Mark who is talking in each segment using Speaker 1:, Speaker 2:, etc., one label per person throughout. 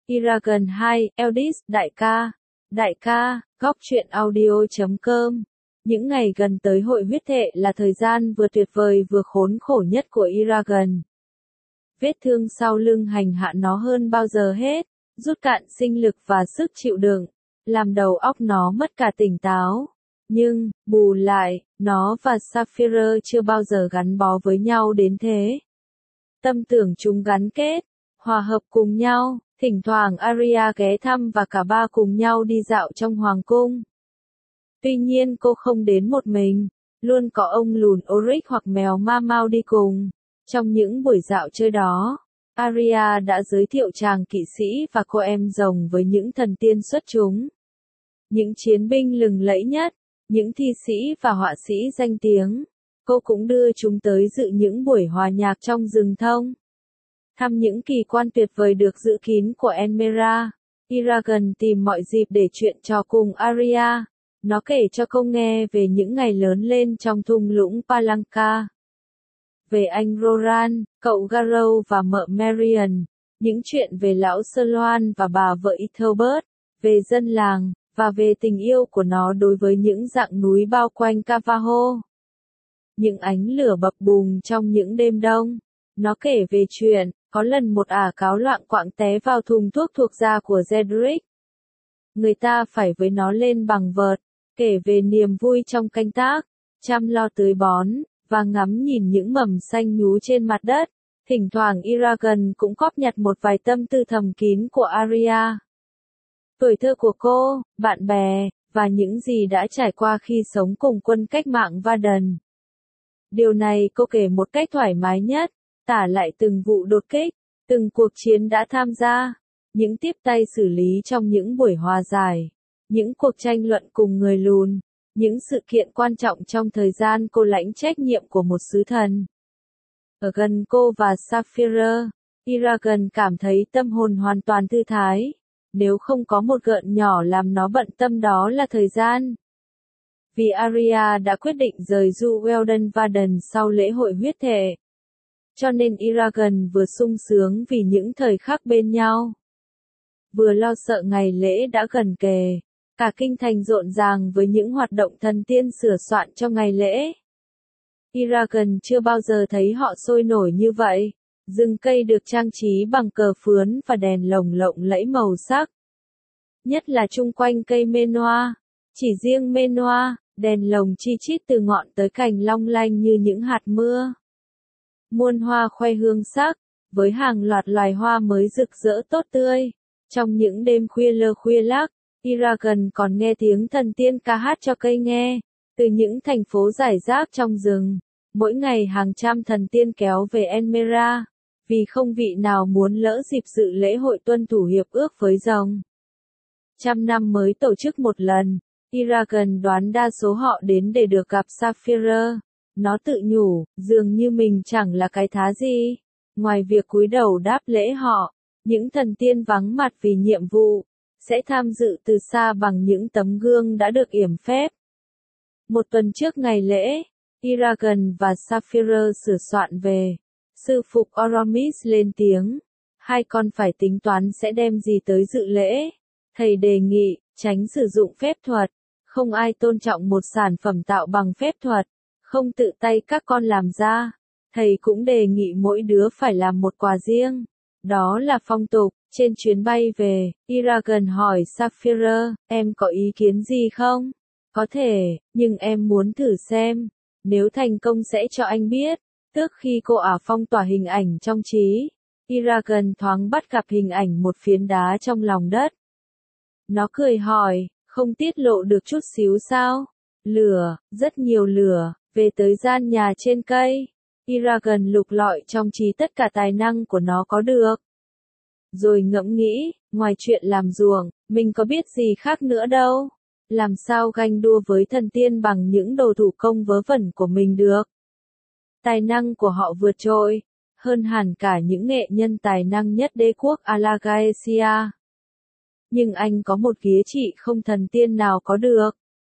Speaker 1: Eragon 2, Eldis, đại ca, góc truyện audio.com. Những ngày gần tới hội huyết thệ là thời gian vừa tuyệt vời vừa khốn khổ nhất của Eragon. Vết thương sau lưng hành hạ nó hơn bao giờ hết, rút cạn sinh lực và sức chịu đựng, làm đầu óc nó mất cả tỉnh táo. Nhưng, bù lại, nó và Saphira chưa bao giờ gắn bó với nhau đến thế. Tâm tưởng chúng gắn kết, hòa hợp cùng nhau, thỉnh thoảng Arya ghé thăm và cả ba cùng nhau đi dạo trong hoàng cung. Tuy nhiên cô không đến một mình, luôn có ông lùn Oryx hoặc mèo Ma Mau đi cùng. Trong những buổi dạo chơi đó, Arya đã giới thiệu chàng kỵ sĩ và cô em rồng với những thần tiên xuất chúng. Những chiến binh lừng lẫy nhất, những thi sĩ và họa sĩ danh tiếng. Cô cũng đưa chúng tới dự những buổi hòa nhạc trong rừng thông. Thăm những kỳ quan tuyệt vời được giữ kín của Enmera. Eragon tìm mọi dịp để chuyện trò cùng Arya. Nó kể cho cô nghe về những ngày lớn lên trong thung lũng Palanca. Về anh Roran, cậu Garrow và mợ Marion. Những chuyện về lão Sir Loan và bà vợ Ethelbert. Về dân làng, và về tình yêu của nó đối với những dãy núi bao quanh Cavaho. Những ánh lửa bập bùng trong những đêm đông. Nó kể về chuyện, có lần một ả cáo loạn quạng té vào thùng thuốc thuộc da của Cedric. Người ta phải với nó lên bằng vợt, kể về niềm vui trong canh tác, chăm lo tưới bón, và ngắm nhìn những mầm xanh nhú trên mặt đất. Thỉnh thoảng Eragon cũng góp nhặt một vài tâm tư thầm kín của Arya. Tuổi thơ của cô, bạn bè, và những gì đã trải qua khi sống cùng quân cách mạng Varden. Điều này cô kể một cách thoải mái nhất, tả lại từng vụ đột kích, từng cuộc chiến đã tham gia, những tiếp tay xử lý trong những buổi hòa giải, những cuộc tranh luận cùng người lùn, những sự kiện quan trọng trong thời gian cô lãnh trách nhiệm của một sứ thần. Ở gần cô và Saphira, Eragon cảm thấy tâm hồn hoàn toàn thư thái, nếu không có một gợn nhỏ làm nó bận tâm đó là thời gian. Vì Arya đã quyết định rời Du Weldon Varden sau lễ hội huyết thệ. Cho nên Eragon vừa sung sướng vì những thời khắc bên nhau, vừa lo sợ ngày lễ đã gần kề. Cả kinh thành rộn ràng với những hoạt động thần tiên sửa soạn cho ngày lễ. Eragon chưa bao giờ thấy họ sôi nổi như vậy. Rừng cây được trang trí bằng cờ phướn và đèn lồng lộng lẫy màu sắc. Nhất là chung quanh cây Menoa. Chỉ riêng Menoa, đèn lồng chi chít từ ngọn tới cành long lanh như những hạt mưa. Muôn hoa khoe hương sắc, với hàng loạt loài hoa mới rực rỡ tốt tươi. Trong những đêm khuya lơ khuya lắc, Eragon còn nghe tiếng thần tiên ca hát cho cây nghe. Từ những thành phố rải rác trong rừng, mỗi ngày hàng trăm thần tiên kéo về Enmera, vì không vị nào muốn lỡ dịp dự lễ hội tuân thủ hiệp ước với rồng. 100 năm mới tổ chức một lần, Eragon đoán đa số họ đến để được gặp Saphira. Nó tự nhủ, dường như mình chẳng là cái thá gì. Ngoài việc cúi đầu đáp lễ họ, những thần tiên vắng mặt vì nhiệm vụ, sẽ tham dự từ xa bằng những tấm gương đã được yểm phép. Một tuần trước ngày lễ, Eragon và Saphira sửa soạn về. Sư phụ Oromis lên tiếng. Hai con phải tính toán sẽ đem gì tới dự lễ. Thầy đề nghị, tránh sử dụng phép thuật. Không ai tôn trọng một sản phẩm tạo bằng phép thuật. Không tự tay các con làm ra. Thầy cũng đề nghị mỗi đứa phải làm một quà riêng. Đó là phong tục. Trên chuyến bay về, Eragon hỏi Saphira, em có ý kiến gì không? Có thể, nhưng em muốn thử xem. Nếu thành công sẽ cho anh biết. Tức khi cô ả phong tỏa hình ảnh trong trí, Eragon thoáng bắt gặp hình ảnh một phiến đá trong lòng đất. Nó cười hỏi, không tiết lộ được chút xíu sao? Lửa, rất nhiều lửa, về tới gian nhà trên cây. Eragon lục lọi trong trí tất cả tài năng của nó có được. Rồi ngẫm nghĩ, ngoài chuyện làm ruộng, mình có biết gì khác nữa đâu. Làm sao ganh đua với thần tiên bằng những đồ thủ công vớ vẩn của mình được. Tài năng của họ vượt trội, hơn hẳn cả những nghệ nhân tài năng nhất đế quốc Alagaesia. Nhưng anh có một ghế trị không thần tiên nào có được.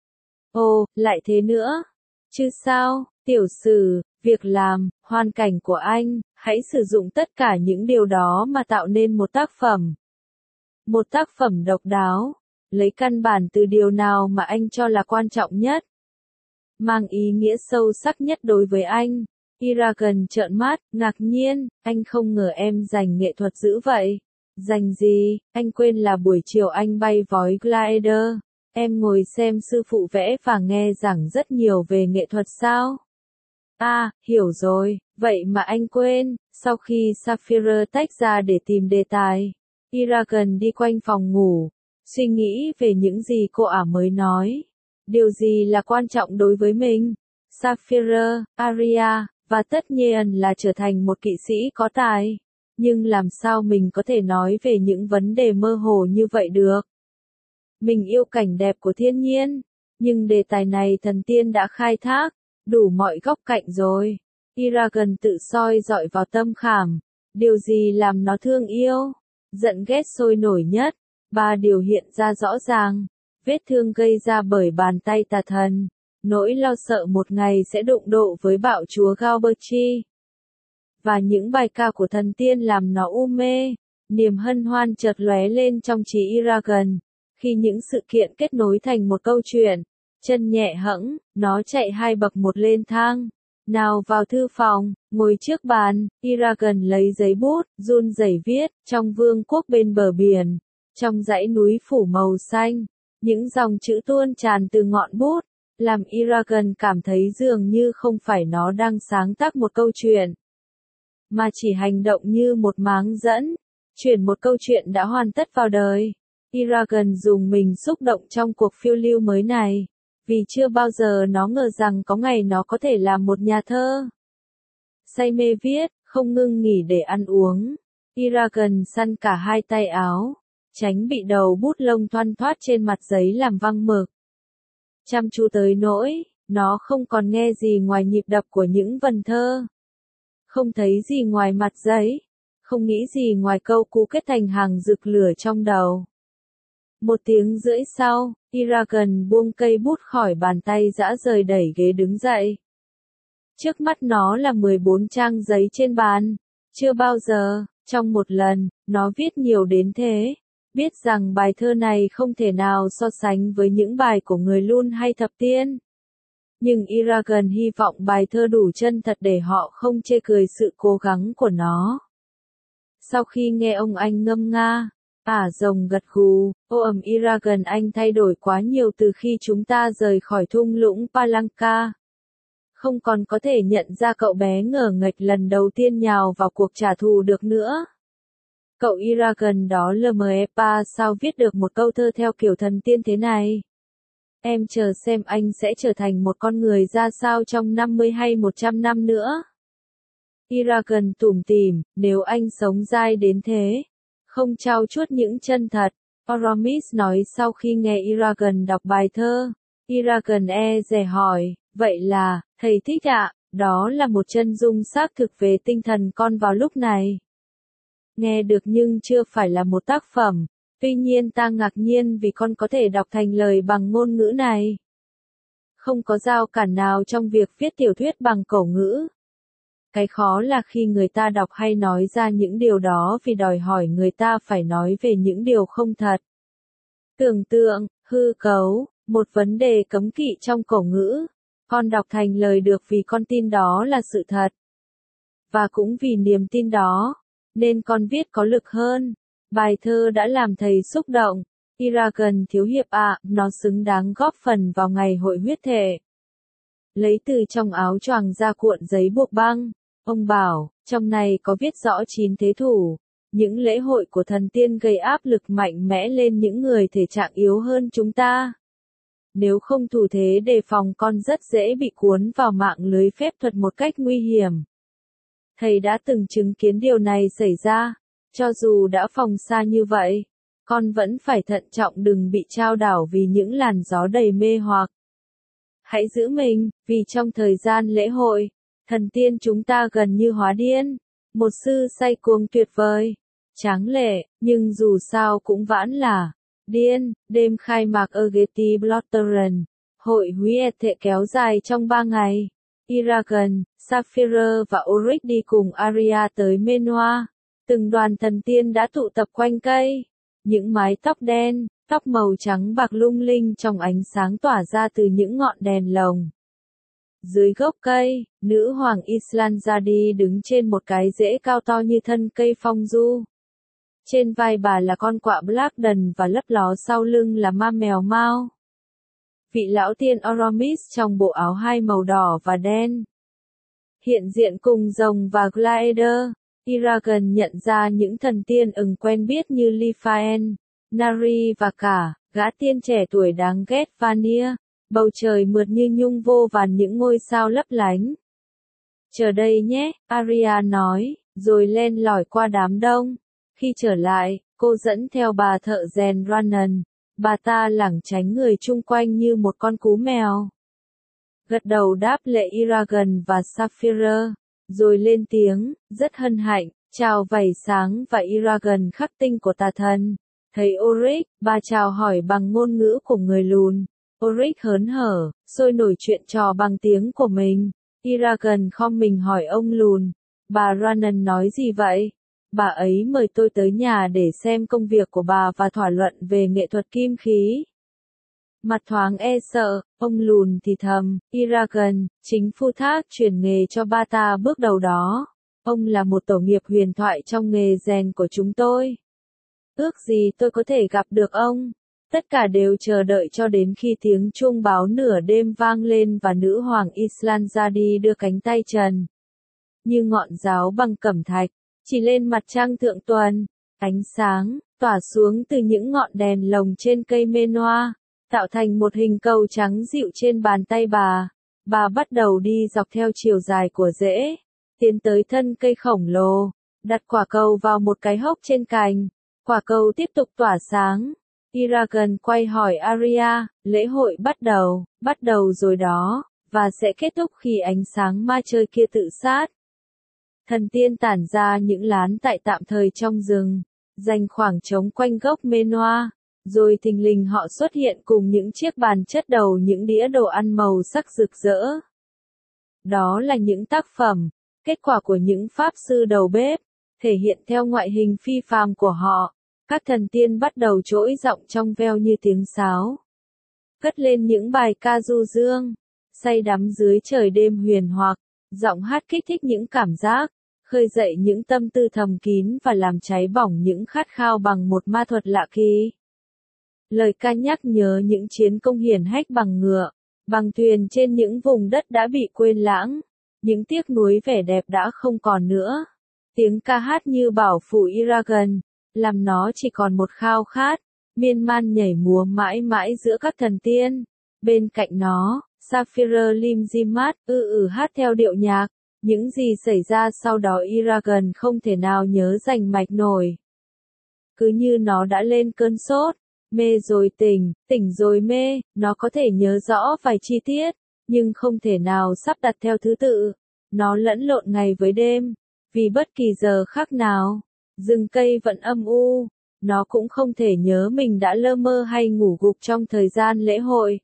Speaker 1: Ồ, lại thế nữa. Chứ sao, tiểu sử, việc làm, hoàn cảnh của anh, hãy sử dụng tất cả những điều đó mà tạo nên một tác phẩm. Một tác phẩm độc đáo, lấy căn bản từ điều nào mà anh cho là quan trọng nhất, mang ý nghĩa sâu sắc nhất đối với anh. Eragon trợn mắt, ngạc nhiên, anh không ngờ em dành nghệ thuật dữ vậy. Dành gì, anh quên là buổi chiều anh bay vói glider. Em ngồi xem sư phụ vẽ và nghe giảng rất nhiều về nghệ thuật sao? À, hiểu rồi, vậy mà anh quên. Sau khi Sapphire tách ra để tìm đề tài, Eragon đi quanh phòng ngủ, suy nghĩ về những gì cô ả mới nói. Điều gì là quan trọng đối với mình? Sapphire, Arya, và tất nhiên là trở thành một kỵ sĩ có tài. Nhưng làm sao mình có thể nói về những vấn đề mơ hồ như vậy được? Mình yêu cảnh đẹp của thiên nhiên, nhưng đề tài này thần tiên đã khai thác đủ mọi góc cạnh rồi. Eragon tự soi dọi vào tâm khảm. Điều gì làm nó thương yêu? Giận ghét sôi nổi nhất. 3 điều hiện ra rõ ràng. Vết thương gây ra bởi bàn tay tà thần. Nỗi lo sợ một ngày sẽ đụng độ với bạo chúa Galberchi. Và những bài ca của thần tiên làm nó u mê. Niềm hân hoan chợt lóe lên trong trí Eragon. Khi những sự kiện kết nối thành một câu chuyện. Chân nhẹ hẫng, nó chạy 2 bậc một lên thang. Nào vào thư phòng, ngồi trước bàn, Eragon lấy giấy bút, run rẩy viết, trong vương quốc bên bờ biển, trong dãy núi phủ màu xanh, những dòng chữ tuôn tràn từ ngọn bút, làm Eragon cảm thấy dường như không phải nó đang sáng tác một câu chuyện, mà chỉ hành động như một máng dẫn, chuyển một câu chuyện đã hoàn tất vào đời. Eragon dùng mình xúc động trong cuộc phiêu lưu mới này. Vì chưa bao giờ nó ngờ rằng có ngày nó có thể làm một nhà thơ. Say mê viết, không ngưng nghỉ để ăn uống. Eragon săn cả 2 tay áo, tránh bị đầu bút lông thoăn thoắt trên mặt giấy làm văng mực. Chăm chú tới nỗi, nó không còn nghe gì ngoài nhịp đập của những vần thơ. Không thấy gì ngoài mặt giấy. Không nghĩ gì ngoài câu cú kết thành hàng rực lửa trong đầu. 1 tiếng rưỡi sau, Eragon buông cây bút khỏi bàn tay rã rời đẩy ghế đứng dậy. Trước mắt nó là 14 trang giấy trên bàn. Chưa bao giờ, trong một lần, nó viết nhiều đến thế. Biết rằng bài thơ này không thể nào so sánh với những bài của người Lun hay Thập Tiên. Nhưng Eragon hy vọng bài thơ đủ chân thật để họ không chê cười sự cố gắng của nó. Sau khi nghe ông anh ngâm nga, rồng gật gù, Eragon anh thay đổi quá nhiều từ khi chúng ta rời khỏi thung lũng Palanca. Không còn có thể nhận ra cậu bé ngờ nghệch lần đầu tiên nhào vào cuộc trả thù được nữa. Cậu Eragon đó LMEPA sao viết được một câu thơ theo kiểu thần tiên thế này? Em chờ xem anh sẽ trở thành một con người ra sao trong 50 hay 100 năm nữa. Eragon tủm tỉm, nếu anh sống dai đến thế. Không trau chuốt những chân thật, Aramis nói sau khi nghe Eragon đọc bài thơ. Eragon dè hỏi, vậy là, thầy thích ạ, đó là một chân dung xác thực về tinh thần con vào lúc này. Nghe được nhưng chưa phải là một tác phẩm, tuy nhiên ta ngạc nhiên vì con có thể đọc thành lời bằng ngôn ngữ này. Không có rào cản nào trong việc viết tiểu thuyết bằng cổ ngữ. Cái khó là khi người ta đọc hay nói ra những điều đó vì đòi hỏi người ta phải nói về những điều không thật. Tưởng tượng, hư cấu, một vấn đề cấm kỵ trong cổ ngữ. Con đọc thành lời được vì con tin đó là sự thật. Và cũng vì niềm tin đó, nên con viết có lực hơn. Bài thơ đã làm thầy xúc động. Eragon thiếu hiệp nó xứng đáng góp phần vào ngày hội huyết thể. Lấy từ trong áo choàng ra cuộn giấy buộc băng. Ông bảo, trong này có viết rõ 9 thế thủ. Những lễ hội của thần tiên gây áp lực mạnh mẽ lên những người thể trạng yếu hơn chúng ta. Nếu không thủ thế đề phòng con rất dễ bị cuốn vào mạng lưới phép thuật một cách nguy hiểm. Thầy đã từng chứng kiến điều này xảy ra. Cho dù đã phòng xa như vậy, con vẫn phải thận trọng đừng bị trao đảo vì những làn gió đầy mê hoặc. Hãy giữ mình, vì trong thời gian lễ hội, thần tiên chúng ta gần như hóa điên. Một sư say cuồng tuyệt vời, tráng lệ, nhưng dù sao cũng vãn là điên. Đêm khai mạc ở Getty Blotteren, hội huyết kéo dài trong 3 ngày. Eragon, Sapphire và Oryx đi cùng Arya tới Menoa. Từng đoàn thần tiên đã tụ tập quanh cây. Những mái tóc đen, tóc màu trắng bạc lung linh trong ánh sáng tỏa ra từ những ngọn đèn lồng. Dưới gốc cây, nữ hoàng Islandzadi đứng trên một cái rễ cao to như thân cây phong du. Trên vai bà là con quạ Blackden và lấp ló sau lưng là ma mèo Mao. Vị lão tiên Oromis trong bộ áo hai màu đỏ và đen. Hiện diện cùng rồng và Glider, Eragon nhận ra những thần tiên quen biết như Liphaen, Nari và cả gã tiên trẻ tuổi đáng ghét Vanir. Bầu trời mượt như nhung vô vàn những ngôi sao lấp lánh. Chờ đây nhé, Arya nói, rồi len lỏi qua đám đông. Khi trở lại, cô dẫn theo bà thợ rèn Rhiannon. Bà ta lảng tránh người chung quanh như một con cú mèo. Gật đầu đáp lễ Eragon và Saphira, rồi lên tiếng, rất hân hạnh, chào vảy sáng và Eragon khắc tinh của tà thần. Thấy Oryx, bà chào hỏi bằng ngôn ngữ của người lùn. Oryx hớn hở, sôi nổi chuyện trò bằng tiếng của mình. Eragon khom mình hỏi ông lùn, bà Rhiannon nói gì vậy? Bà ấy mời tôi tới nhà để xem công việc của bà và thảo luận về nghệ thuật kim khí. Mặt thoáng e sợ, ông lùn thì thầm, Eragon, chính phu thác chuyển nghề cho ba ta bước đầu đó. Ông là một tổ nghiệp huyền thoại trong nghề rèn của chúng tôi. Ước gì tôi có thể gặp được ông. Tất cả đều chờ đợi cho đến khi tiếng chuông báo nửa đêm vang lên và nữ hoàng Islandzadi đưa cánh tay trần như ngọn giáo bằng cẩm thạch, chỉ lên mặt trăng thượng tuần. Ánh sáng tỏa xuống từ những ngọn đèn lồng trên cây Menoa, tạo thành một hình cầu trắng dịu trên bàn tay bà. Bà bắt đầu đi dọc theo chiều dài của rễ, tiến tới thân cây khổng lồ, đặt quả cầu vào một cái hốc trên cành. Quả cầu tiếp tục tỏa sáng. Eragon quay hỏi Arya, lễ hội bắt đầu rồi đó, và sẽ kết thúc khi ánh sáng ma chơi kia tự sát. Thần tiên tản ra những lán tại tạm thời trong rừng, dành khoảng trống quanh gốc Menoa, rồi thình lình họ xuất hiện cùng những chiếc bàn chất đầu những đĩa đồ ăn màu sắc rực rỡ. Đó là những tác phẩm, kết quả của những pháp sư đầu bếp, thể hiện theo ngoại hình phi phàm của họ. Các thần tiên bắt đầu trỗi giọng trong veo như tiếng sáo, cất lên những bài ca du dương, say đắm dưới trời đêm huyền hoặc, giọng hát kích thích những cảm giác, khơi dậy những tâm tư thầm kín và làm cháy bỏng những khát khao bằng một ma thuật lạ kỳ. Lời ca nhắc nhớ những chiến công hiển hách bằng ngựa, bằng thuyền trên những vùng đất đã bị quên lãng, những tiếc nuối vẻ đẹp đã không còn nữa. Tiếng ca hát như bảo phủ Eragon, làm nó chỉ còn một khao khát, miên man nhảy múa mãi mãi giữa các thần tiên. Bên cạnh nó, Saphira Limzimat hát theo điệu nhạc. Những gì xảy ra sau đó Eragon không thể nào nhớ rành mạch nổi. Cứ như nó đã lên cơn sốt, mê rồi tỉnh, tỉnh rồi mê, nó có thể nhớ rõ vài chi tiết, nhưng không thể nào sắp đặt theo thứ tự. Nó lẫn lộn ngày với đêm, vì bất kỳ giờ khác nào, rừng cây vẫn âm u, nó cũng không thể nhớ mình đã lơ mơ hay ngủ gục trong thời gian lễ hội.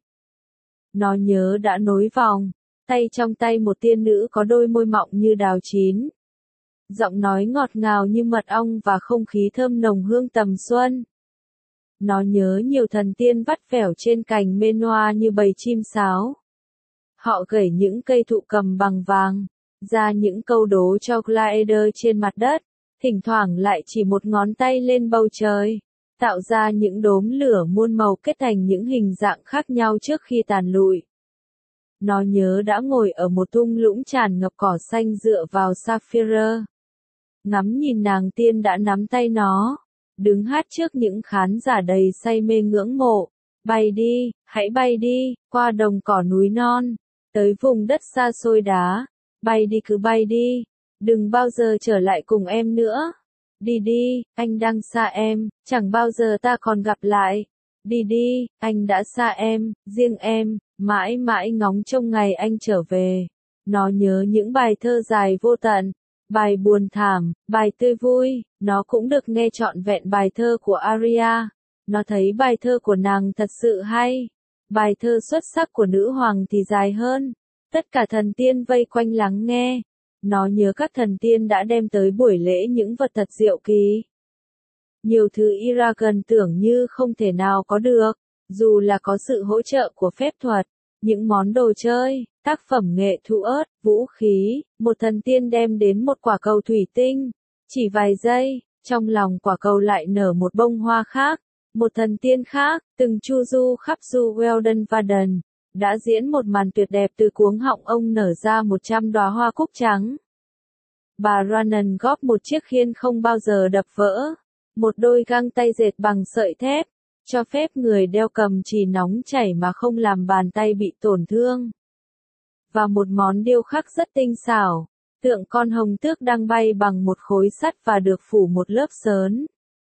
Speaker 1: Nó nhớ đã nối vòng tay trong tay một tiên nữ có đôi môi mọng như đào chín, giọng nói ngọt ngào như mật ong và không khí thơm nồng hương tầm xuân. Nó nhớ nhiều thần tiên vắt vẻo trên cành Menoa như bầy chim sáo. Họ gẩy những cây thụ cầm bằng vàng ra những câu đố cho Glider trên mặt đất, thỉnh thoảng lại chỉ một ngón tay lên bầu trời, tạo ra những đốm lửa muôn màu kết thành những hình dạng khác nhau trước khi tàn lụi. Nó nhớ đã ngồi ở một thung lũng tràn ngập cỏ xanh dựa vào Saphira, ngắm nhìn nàng tiên đã nắm tay nó, đứng hát trước những khán giả đầy say mê ngưỡng mộ. Bay đi, hãy bay đi, qua đồng cỏ núi non, tới vùng đất xa xôi đá. Bay đi, cứ bay đi, đừng bao giờ trở lại cùng em nữa. Đi đi, anh đang xa em, chẳng bao giờ ta còn gặp lại. Đi đi, anh đã xa em, riêng em, mãi mãi ngóng trông ngày anh trở về. Nó nhớ những bài thơ dài vô tận, bài buồn thảm, bài tươi vui. Nó cũng được nghe trọn vẹn bài thơ của Arya. Nó thấy bài thơ của nàng thật sự hay. Bài thơ xuất sắc của nữ hoàng thì dài hơn. Tất cả thần tiên vây quanh lắng nghe. Nó nhớ các thần tiên đã đem tới buổi lễ những vật thật diệu kỳ. Nhiều thứ Eragon tưởng như không thể nào có được, dù là có sự hỗ trợ của phép thuật, những món đồ chơi, tác phẩm nghệ thuật ớt, vũ khí, một thần tiên đem đến một quả cầu thủy tinh. Chỉ vài giây, trong lòng quả cầu lại nở một bông hoa khác. Một thần tiên khác, từng chu du khắp du Weldon Varden, đã diễn một màn tuyệt đẹp từ cuống họng ông nở ra 100 đóa hoa cúc trắng. Bà Brannan góp một chiếc khiên không bao giờ đập vỡ, một đôi găng tay dệt bằng sợi thép, cho phép người đeo cầm chỉ nóng chảy mà không làm bàn tay bị tổn thương. Và một món điêu khắc rất tinh xảo, tượng con hồng tước đang bay bằng một khối sắt và được phủ một lớp sớn.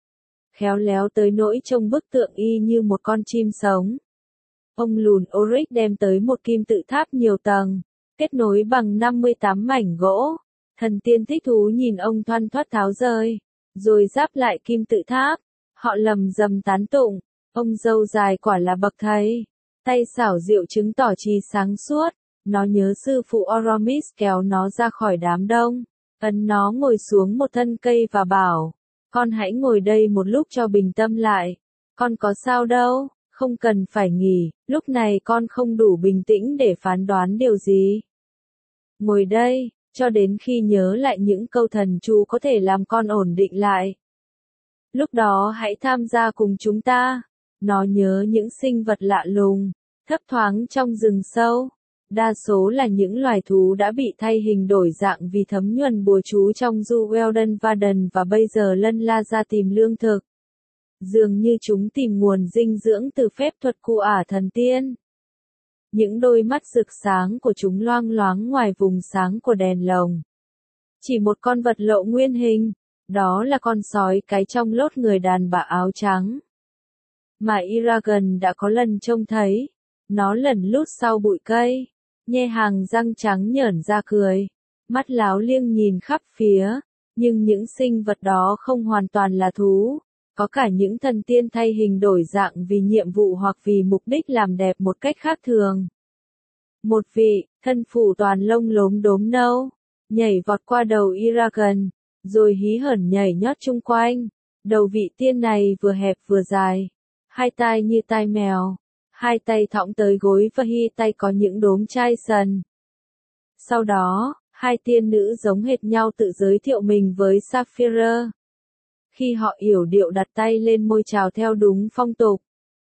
Speaker 1: Khéo léo tới nỗi trông bức tượng y như một con chim sống. Ông lùn Oric đem tới một kim tự tháp nhiều tầng, kết nối bằng 58 mảnh gỗ. Thần tiên thích thú nhìn ông thoăn thoắt tháo rơi, rồi giáp lại kim tự tháp. Họ lầm rầm tán tụng, ông dâu dài quả là bậc thầy. Tay xảo diệu chứng tỏ trí sáng suốt, nó nhớ sư phụ Oromis kéo nó ra khỏi đám đông, ấn nó ngồi xuống một thân cây và bảo, con hãy ngồi đây một lúc cho bình tâm lại. Con có sao đâu, không cần phải nghỉ, lúc này con không đủ bình tĩnh để phán đoán điều gì. Ngồi đây, cho đến khi nhớ lại những câu thần chú có thể làm con ổn định lại. Lúc đó hãy tham gia cùng chúng ta. Nó nhớ những sinh vật lạ lùng, thấp thoáng trong rừng sâu. Đa số là những loài thú đã bị thay hình đổi dạng vì thấm nhuần bùa chú trong du Weldon Varden và bây giờ lân la ra tìm lương thực. Dường như chúng tìm nguồn dinh dưỡng từ phép thuật của ả thần tiên. Những đôi mắt rực sáng của chúng loang loáng ngoài vùng sáng của đèn lồng. Chỉ một con vật lộ nguyên hình, đó là con sói cái trong lốt người đàn bà áo trắng. Mà Eragon đã có lần trông thấy, nó lẩn lút sau bụi cây, nhe hàng răng trắng nhởn ra cười, mắt láo liêng nhìn khắp phía, nhưng những sinh vật đó không hoàn toàn là thú. Có cả những thần tiên thay hình đổi dạng vì nhiệm vụ hoặc vì mục đích làm đẹp một cách khác thường. Một vị, thân phủ toàn lông lốm đốm nâu, nhảy vọt qua đầu Eragon, rồi hí hởn nhảy nhót chung quanh. Đầu vị tiên này vừa hẹp vừa dài, hai tai như tai mèo, hai tay thõng tới gối và hi tay có những đốm chai sần. Sau đó, hai tiên nữ giống hệt nhau tự giới thiệu mình với Sapphire. Khi họ yểu điệu đặt tay lên môi chào theo đúng phong tục,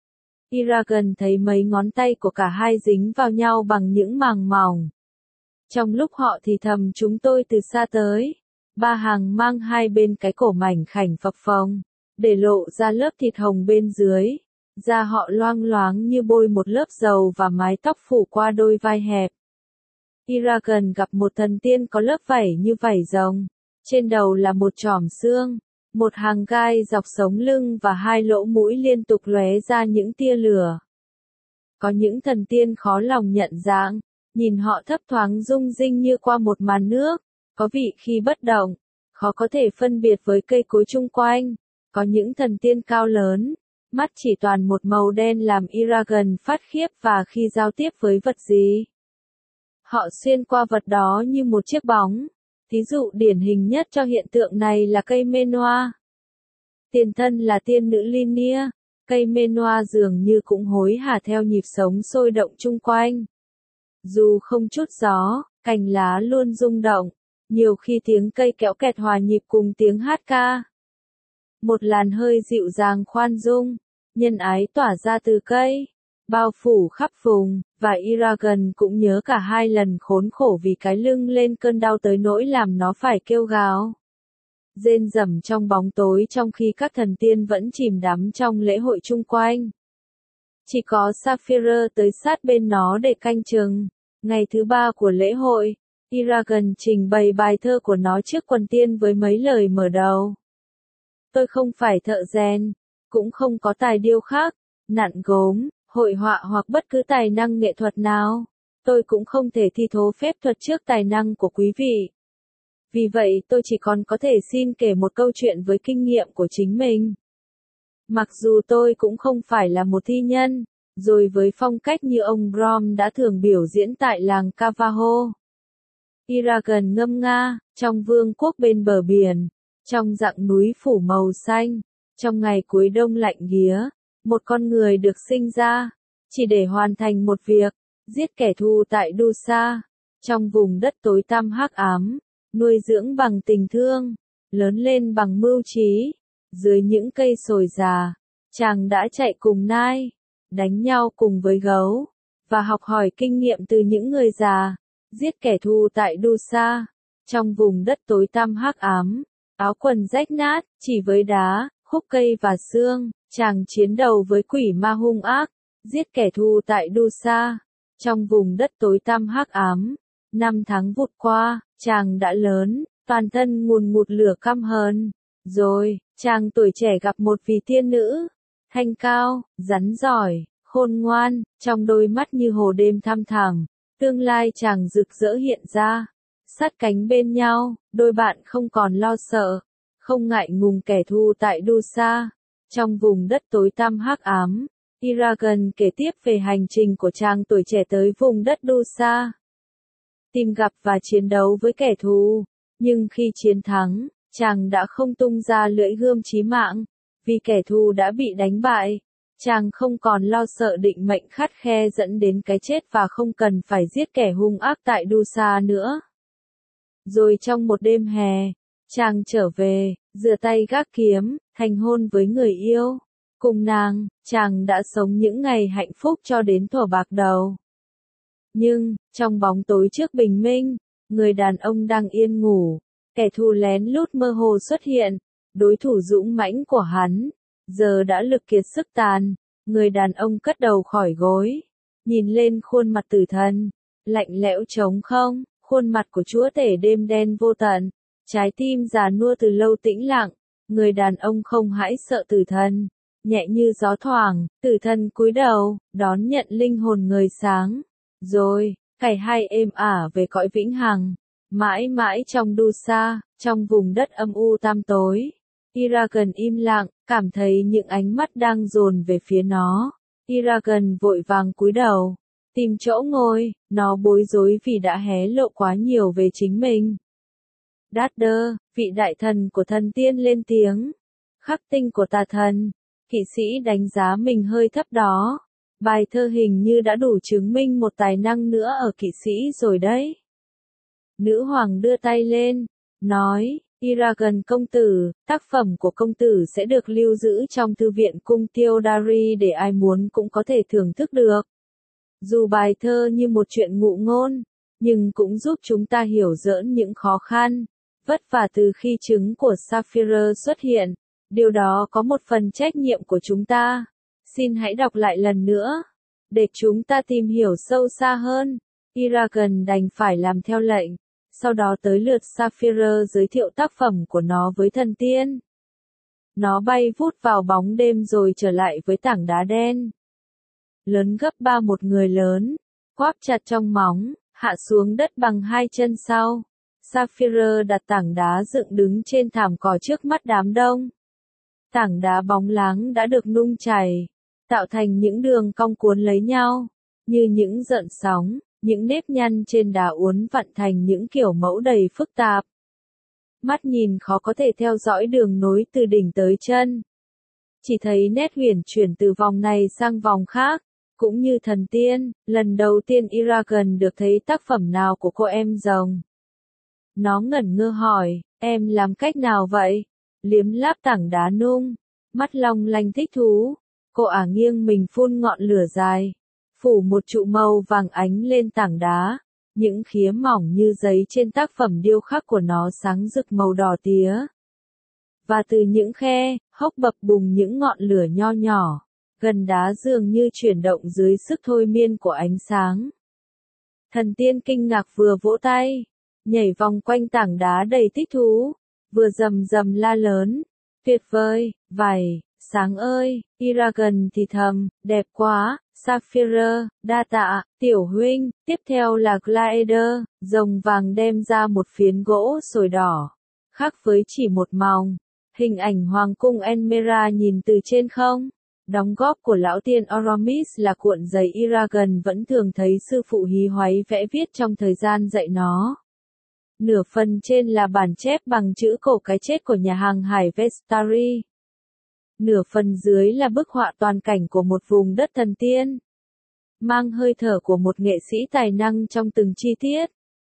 Speaker 1: Eragon thấy mấy ngón tay của cả hai dính vào nhau bằng những màng mỏng. Trong lúc họ thì thầm chúng tôi từ xa tới, ba hàng mang hai bên cái cổ mảnh khảnh phập phồng, để lộ ra lớp thịt hồng bên dưới. Da họ loang loáng như bôi một lớp dầu và mái tóc phủ qua đôi vai hẹp. Eragon gặp một thần tiên có lớp vảy như vảy rồng, trên đầu là một chòm xương. Một hàng gai dọc sống lưng và hai lỗ mũi liên tục lóe ra những tia lửa. Có những thần tiên khó lòng nhận dạng, nhìn họ thấp thoáng rung rinh như qua một màn nước, có vị khi bất động, khó có thể phân biệt với cây cối chung quanh. Có những thần tiên cao lớn, mắt chỉ toàn một màu đen làm Eragon phát khiếp và khi giao tiếp với vật gì, họ xuyên qua vật đó như một chiếc bóng. Thí dụ điển hình nhất cho hiện tượng này là cây Menoa. Tiền thân là tiên nữ Linia, cây Menoa dường như cũng hối hả theo nhịp sống sôi động chung quanh. Dù không chút gió, cành lá luôn rung động, nhiều khi tiếng cây kéo kẹt hòa nhịp cùng tiếng hát ca. Một làn hơi dịu dàng khoan dung, nhân ái tỏa ra từ cây, bao phủ khắp vùng, và Eragon cũng nhớ cả hai lần khốn khổ vì cái lưng lên cơn đau tới nỗi làm nó phải kêu gào. Rên rầm trong bóng tối trong khi các thần tiên vẫn chìm đắm trong lễ hội chung quanh. Chỉ có Sapphire tới sát bên nó để canh chừng. Ngày thứ ba của lễ hội, Eragon trình bày bài thơ của nó trước quần tiên với mấy lời mở đầu. Tôi không phải thợ rèn, cũng không có tài điêu khắc, nặn gốm, hội họa hoặc bất cứ tài năng nghệ thuật nào. Tôi cũng không thể thi thố phép thuật trước tài năng của quý vị. Vì vậy tôi chỉ còn có thể xin kể một câu chuyện với kinh nghiệm của chính mình. Mặc dù tôi cũng không phải là một thi nhân, rồi với phong cách như ông Brom đã thường biểu diễn tại làng Cavaho. Eragon ngâm nga, trong vương quốc bên bờ biển, trong dặng núi phủ màu xanh, Trong ngày cuối đông lạnh ghía, một con người được sinh ra, chỉ để hoàn thành một việc, giết kẻ thù tại Dusa, trong vùng đất tối tăm hắc ám, nuôi dưỡng bằng tình thương, lớn lên bằng mưu trí. Dưới những cây sồi già, chàng đã chạy cùng nai, đánh nhau cùng với gấu, và học hỏi kinh nghiệm từ những người già, giết kẻ thù tại Dusa, trong vùng đất tối tăm hắc ám, áo quần rách nát, chỉ với đá, khúc cây và xương, chàng chiến đầu với quỷ ma hung ác, giết kẻ thù tại Dusa, trong vùng đất tối tăm hắc ám. 5 tháng vụt qua, chàng đã lớn, toàn thân ngùn ngụt lửa căm hờn. Rồi, chàng tuổi trẻ gặp một vị tiên nữ, thanh cao, rắn giỏi, khôn ngoan, trong đôi mắt như hồ đêm thăm thẳm, tương lai chàng rực rỡ hiện ra. Sát cánh bên nhau, đôi bạn không còn lo sợ, không ngại ngùng kẻ thù tại Dusa, trong vùng đất tối tăm hắc ám. Eragon kể tiếp về hành trình của chàng tuổi trẻ tới vùng đất Dusa, tìm gặp và chiến đấu với kẻ thù, nhưng khi chiến thắng, chàng đã không tung ra lưỡi gươm chí mạng, vì kẻ thù đã bị đánh bại. Chàng không còn lo sợ định mệnh khắt khe dẫn đến cái chết và không cần phải giết kẻ hung ác tại Dusa nữa. Rồi trong một đêm hè, chàng trở về, rửa tay gác kiếm, thành hôn với người yêu. Cùng nàng, chàng đã sống những ngày hạnh phúc cho đến thuở bạc đầu. Nhưng, trong bóng tối trước bình minh, người đàn ông đang yên ngủ, kẻ thù lén lút mơ hồ xuất hiện, đối thủ dũng mãnh của hắn, giờ đã lực kiệt sức tàn. Người đàn ông cất đầu khỏi gối, nhìn lên khuôn mặt tử thần, lạnh lẽo trống không, khuôn mặt của chúa tể đêm đen vô tận, trái tim già nua từ lâu tĩnh lặng. Người đàn ông không hãi sợ tử thần, nhẹ như gió thoảng, tử thần cúi đầu, đón nhận linh hồn người sáng, rồi, cày hai êm ả về cõi vĩnh hằng, mãi mãi trong Dusa, trong vùng đất âm u tăm tối. Eragon im lặng, cảm thấy những ánh mắt đang dồn về phía nó. Eragon vội vàng cúi đầu, tìm chỗ ngồi, nó bối rối vì đã hé lộ quá nhiều về chính mình. Darder, vị đại thần của thần tiên lên tiếng. Khắc tinh của tà thần, kỵ sĩ đánh giá mình hơi thấp đó. Bài thơ hình như đã đủ chứng minh một tài năng nữa ở kỵ sĩ rồi đấy. Nữ hoàng đưa tay lên, nói, Eragon công tử, tác phẩm của công tử sẽ được lưu giữ trong thư viện cung Theodari để ai muốn cũng có thể thưởng thức được. Dù bài thơ như một chuyện ngụ ngôn, nhưng cũng giúp chúng ta hiểu dỡn những khó khăn, vất vả từ khi trứng của Sapphire xuất hiện. Điều đó có một phần trách nhiệm của chúng ta. Xin hãy đọc lại lần nữa, để chúng ta tìm hiểu sâu xa hơn. Eragon đành phải làm theo lệnh. Sau đó tới lượt Sapphire giới thiệu tác phẩm của nó với thần tiên. Nó bay vút vào bóng đêm rồi trở lại với tảng đá đen. Lớn gấp 3 một người lớn, quáp chặt trong móng, hạ xuống đất bằng hai chân sau. Sapphire đặt tảng đá dựng đứng trên thảm cỏ trước mắt đám đông. Tảng đá bóng láng đã được nung chảy, tạo thành những đường cong cuốn lấy nhau, như những gợn sóng. Những nếp nhăn trên đá uốn vặn thành những kiểu mẫu đầy phức tạp. Mắt nhìn khó có thể theo dõi đường nối từ đỉnh tới chân. Chỉ thấy nét huyền chuyển từ vòng này sang vòng khác, cũng như thần tiên, lần đầu tiên Eragon được thấy tác phẩm nào của cô em rồng. Nó ngẩn ngơ hỏi, em làm cách nào vậy? Liếm láp tảng đá nung, mắt long lanh thích thú. Cô ả nghiêng mình phun ngọn lửa dài, phủ một trụ màu vàng ánh lên tảng đá, những khía mỏng như giấy trên tác phẩm điêu khắc của nó sáng rực màu đỏ tía. Và từ những khe, hốc bập bùng những ngọn lửa nho nhỏ, gần đá dường như chuyển động dưới sức thôi miên của ánh sáng. Thần tiên kinh ngạc vừa vỗ tay, nhảy vòng quanh tảng đá đầy thích thú, vừa rầm rầm la lớn, tuyệt vời, vảy, sáng ơi, Eragon thì thầm, đẹp quá. Sapphire, đa tạ, tiểu huynh. Tiếp theo là Glider, rồng vàng đem ra một phiến gỗ sồi đỏ, khác với chỉ một mòng. Hình ảnh hoàng cung Enmera nhìn từ trên không. Đóng góp của lão tiên Oramis là cuộn giấy Eragon vẫn thường thấy sư phụ hí hoáy vẽ viết trong thời gian dạy nó. Nửa phần trên là bản chép bằng chữ cổ cái chết của nhà hàng hải Vestari. Nửa phần dưới là bức họa toàn cảnh của một vùng đất thần tiên, mang hơi thở của một nghệ sĩ tài năng trong từng chi tiết.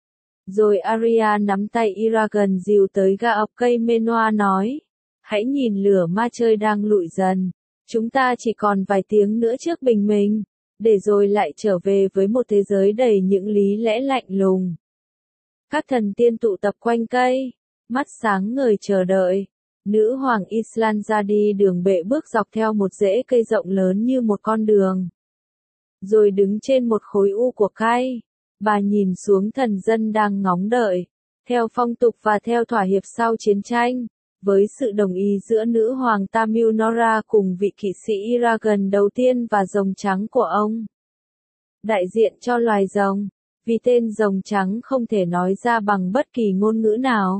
Speaker 1: Rồi Arya nắm tay Eragon dìu tới ga ọc cây Menoa nói, hãy nhìn lửa ma chơi đang lụi dần, chúng ta chỉ còn vài tiếng nữa trước bình minh, để rồi lại trở về với một thế giới đầy những lý lẽ lạnh lùng. Các thần tiên tụ tập quanh cây, mắt sáng ngời chờ đợi. Nữ hoàng Islanza đi đường bệ bước dọc theo một rễ cây rộng lớn như một con đường. Rồi đứng trên một khối u của cây, bà nhìn xuống thần dân đang ngóng đợi, theo phong tục và theo thỏa hiệp sau chiến tranh, với sự đồng ý giữa nữ hoàng Tamil Nora cùng vị kỵ sĩ Eragon đầu tiên và rồng trắng của ông. Đại diện cho loài rồng, vì tên rồng trắng không thể nói ra bằng bất kỳ ngôn ngữ nào,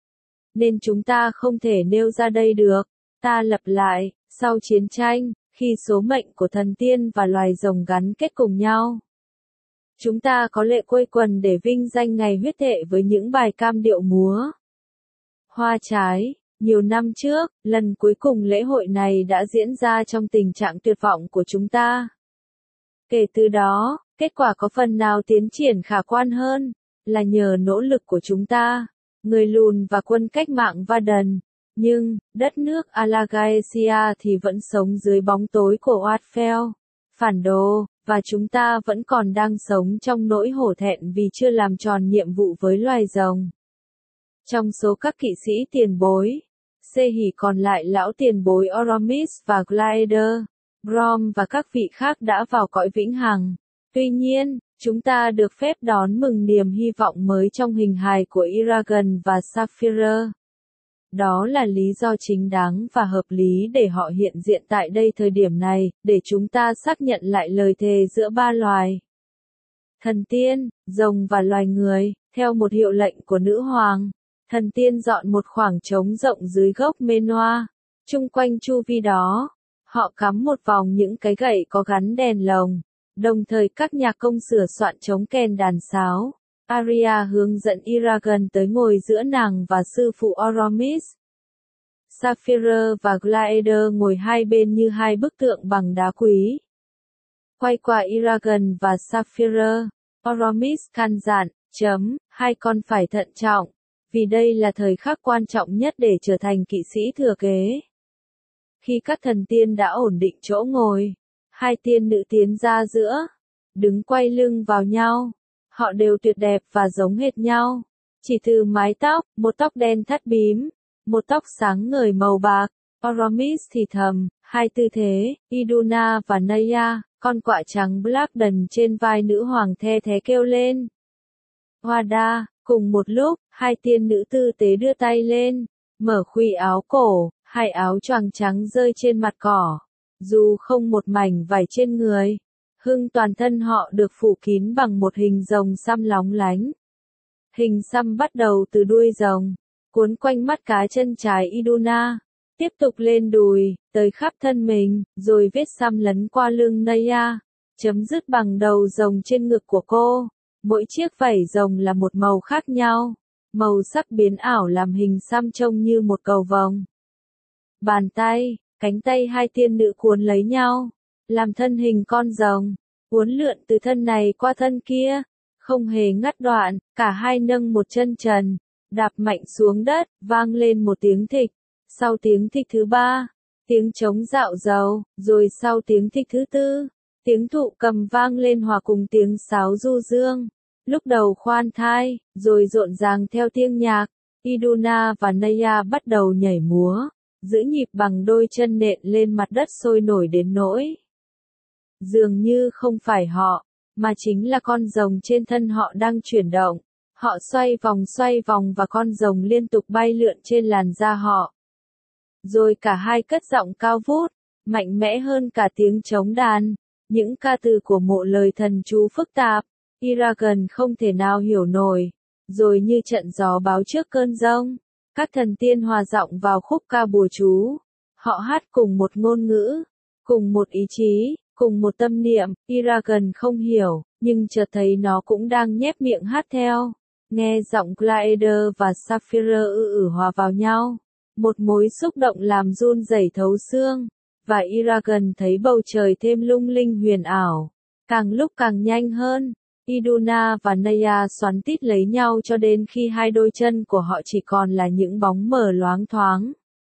Speaker 1: nên chúng ta không thể nêu ra đây được. Ta lặp lại, sau chiến tranh, khi số mệnh của thần tiên và loài rồng gắn kết cùng nhau, chúng ta có lệ quây quần để vinh danh ngày huyết thệ với những bài cam điệu múa hoa trái. Nhiều năm trước, lần cuối cùng lễ hội này đã diễn ra trong tình trạng tuyệt vọng của chúng ta. Kể từ đó, kết quả có phần nào tiến triển khả quan hơn, là nhờ nỗ lực của chúng ta, người lùn và quân cách mạng Varden. Nhưng, đất nước Alagaesia thì vẫn sống dưới bóng tối của Oathfell, phản đồ, và chúng ta vẫn còn đang sống trong nỗi hổ thẹn vì chưa làm tròn nhiệm vụ với loài rồng. Trong số các kỵ sĩ tiền bối, Sehi còn lại lão tiền bối Oromis và Glaeder, Grom và các vị khác đã vào cõi vĩnh hằng. Tuy nhiên, chúng ta được phép đón mừng niềm hy vọng mới trong hình hài của Eragon và Saphira. Đó là lý do chính đáng và hợp lý để họ hiện diện tại đây thời điểm này, để chúng ta xác nhận lại lời thề giữa ba loài. Thần tiên, rồng và loài người, theo một hiệu lệnh của nữ hoàng, thần tiên dọn một khoảng trống rộng dưới gốc Menoa. Chung quanh chu vi đó, họ cắm một vòng những cái gậy có gắn đèn lồng. Đồng thời các nhạc công sửa soạn trống kèn đàn sáo. Arya hướng dẫn Eragon tới ngồi giữa nàng và sư phụ Oromis. Saphira và Glaeder ngồi hai bên như hai bức tượng bằng đá quý. Quay qua Eragon và Saphira, Oromis căn dặn, hai con phải thận trọng, vì đây là thời khắc quan trọng nhất để trở thành kỵ sĩ thừa kế. Khi các thần tiên đã ổn định chỗ ngồi, hai tiên nữ tiến ra giữa, đứng quay lưng vào nhau. Họ đều tuyệt đẹp và giống hệt nhau. Chỉ từ mái tóc, một tóc đen thắt bím, một tóc sáng ngời màu bạc. Oromis thì thầm, hai tư thế, Iduna và Naya, con quạ trắng Blackden trên vai nữ hoàng the thé kêu lên. Wada, cùng một lúc, hai tiên nữ tư tế đưa tay lên, mở khuy áo cổ, hai áo choàng trắng rơi trên mặt cỏ. Dù không một mảnh vải trên người, toàn thân họ được phủ kín bằng một hình rồng xăm lóng lánh. Hình xăm bắt đầu từ đuôi rồng, cuốn quanh mắt cá chân trái Iduna, tiếp tục lên đùi, tới khắp thân mình, rồi vết xăm lấn qua lưng Naya, chấm dứt bằng đầu rồng trên ngực của cô. Mỗi chiếc vảy rồng là một màu khác nhau, màu sắc biến ảo làm hình xăm trông như một cầu vồng. Bàn tay, cánh tay hai tiên nữ cuốn lấy nhau, làm thân hình con rồng, uốn lượn từ thân này qua thân kia, không hề ngắt đoạn. Cả hai nâng một chân trần, đạp mạnh xuống đất, vang lên một tiếng thịch. Sau tiếng thịch thứ ba, tiếng trống dạo dầu, rồi sau tiếng thịch thứ tư, tiếng thụ cầm vang lên hòa cùng tiếng sáo du dương. Lúc đầu khoan thai, rồi rộn ràng theo tiếng nhạc. Iduna và Naya bắt đầu nhảy múa, giữ nhịp bằng đôi chân nện lên mặt đất sôi nổi đến nỗi dường như không phải họ, mà chính là con rồng trên thân họ đang chuyển động. Họ xoay vòng và con rồng liên tục bay lượn trên làn da họ. Rồi cả hai cất giọng cao vút, mạnh mẽ hơn cả tiếng trống đàn, những ca từ của mộ lời thần chú phức tạp, Eragon không thể nào hiểu nổi. Rồi như trận gió báo trước cơn giông, các thần tiên hòa giọng vào khúc ca bùa chú. Họ hát cùng một ngôn ngữ, cùng một ý chí, cùng một tâm niệm. Eragon không hiểu, nhưng chợt thấy nó cũng đang nhép miệng hát theo. Nghe giọng Glaeder và Saphira hòa vào nhau, Một mối xúc động làm run rẩy thấu xương, và Eragon thấy bầu trời thêm lung linh huyền ảo, càng lúc càng nhanh hơn. Iduna và Naya xoắn tít lấy nhau cho đến khi hai đôi chân của họ chỉ còn là những bóng mờ loáng thoáng.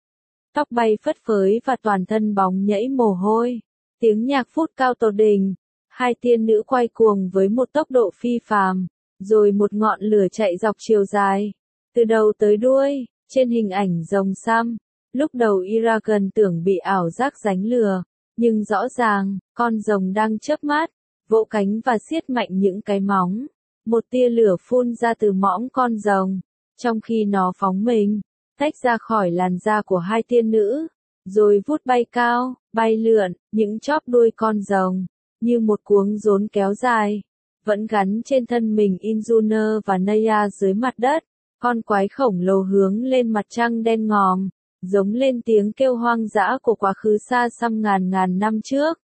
Speaker 1: Tóc bay phất phới và toàn thân bóng nhẫy mồ hôi. Tiếng nhạc phút cao tột đỉnh. Hai tiên nữ quay cuồng với một tốc độ phi phàm, rồi một ngọn lửa chạy dọc chiều dài, từ đầu tới đuôi, trên hình ảnh rồng xăm. Lúc đầu Eragon tưởng bị ảo giác đánh lừa, nhưng rõ ràng, con rồng đang chớp mắt, vỗ cánh và siết mạnh những cái móng. Một tia lửa phun ra từ mõm con rồng, trong khi nó phóng mình, tách ra khỏi làn da của hai tiên nữ, rồi vút bay cao, bay lượn, những chóp đuôi con rồng, như một cuống rốn kéo dài, vẫn gắn trên thân mình Inzuna và Naya dưới mặt đất. Con quái khổng lồ hướng lên mặt trăng đen ngòm, giống lên tiếng kêu hoang dã của quá khứ xa xăm ngàn ngàn năm trước.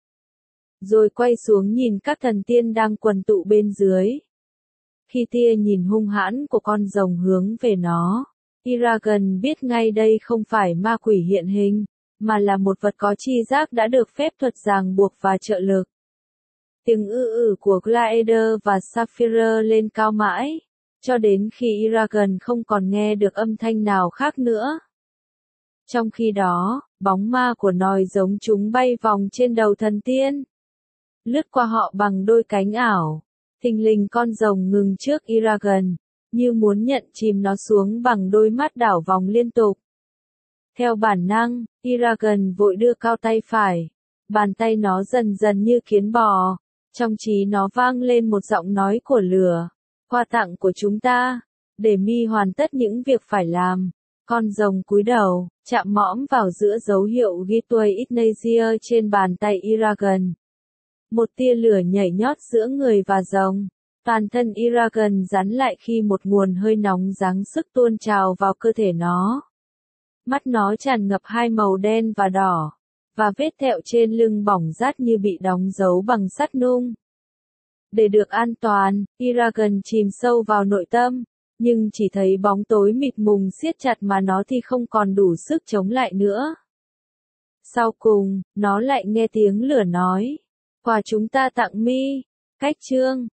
Speaker 1: Rồi quay xuống nhìn các thần tiên đang quần tụ bên dưới. Khi tia nhìn hung hãn của con rồng hướng về nó, Eragon biết ngay đây không phải ma quỷ hiện hình, mà là một vật có tri giác đã được phép thuật ràng buộc và trợ lực. Tiếng của Glaider và Sapphire lên cao mãi, cho đến khi Eragon không còn nghe được âm thanh nào khác nữa. Trong khi đó, bóng ma của nòi giống chúng bay vòng trên đầu thần tiên, lướt qua họ bằng đôi cánh ảo. Thình lình con rồng ngừng trước Eragon, như muốn nhận chìm nó xuống bằng đôi mắt đảo vòng liên tục. Theo bản năng, Eragon vội đưa cao tay phải, bàn tay nó dần dần như kiến bò, trong trí nó vang lên một giọng nói của lửa. Quà tặng của chúng ta, để mi hoàn tất những việc phải làm. Con rồng cúi đầu, chạm mõm vào giữa dấu hiệu Gateway Ignatia trên bàn tay Eragon. Một tia lửa nhảy nhót giữa người và rồng. Toàn thân Eragon rắn lại khi một nguồn hơi nóng giáng sức tuôn trào vào cơ thể nó. Mắt nó tràn ngập hai màu đen và đỏ, và vết thẹo trên lưng bỏng rát như bị đóng dấu bằng sắt nung. Để được an toàn, Eragon chìm sâu vào nội tâm, nhưng chỉ thấy bóng tối mịt mùng siết chặt mà nó thì không còn đủ sức chống lại nữa. Sau cùng, nó lại nghe tiếng lửa nói, quà chúng ta tặng mi, cách chương.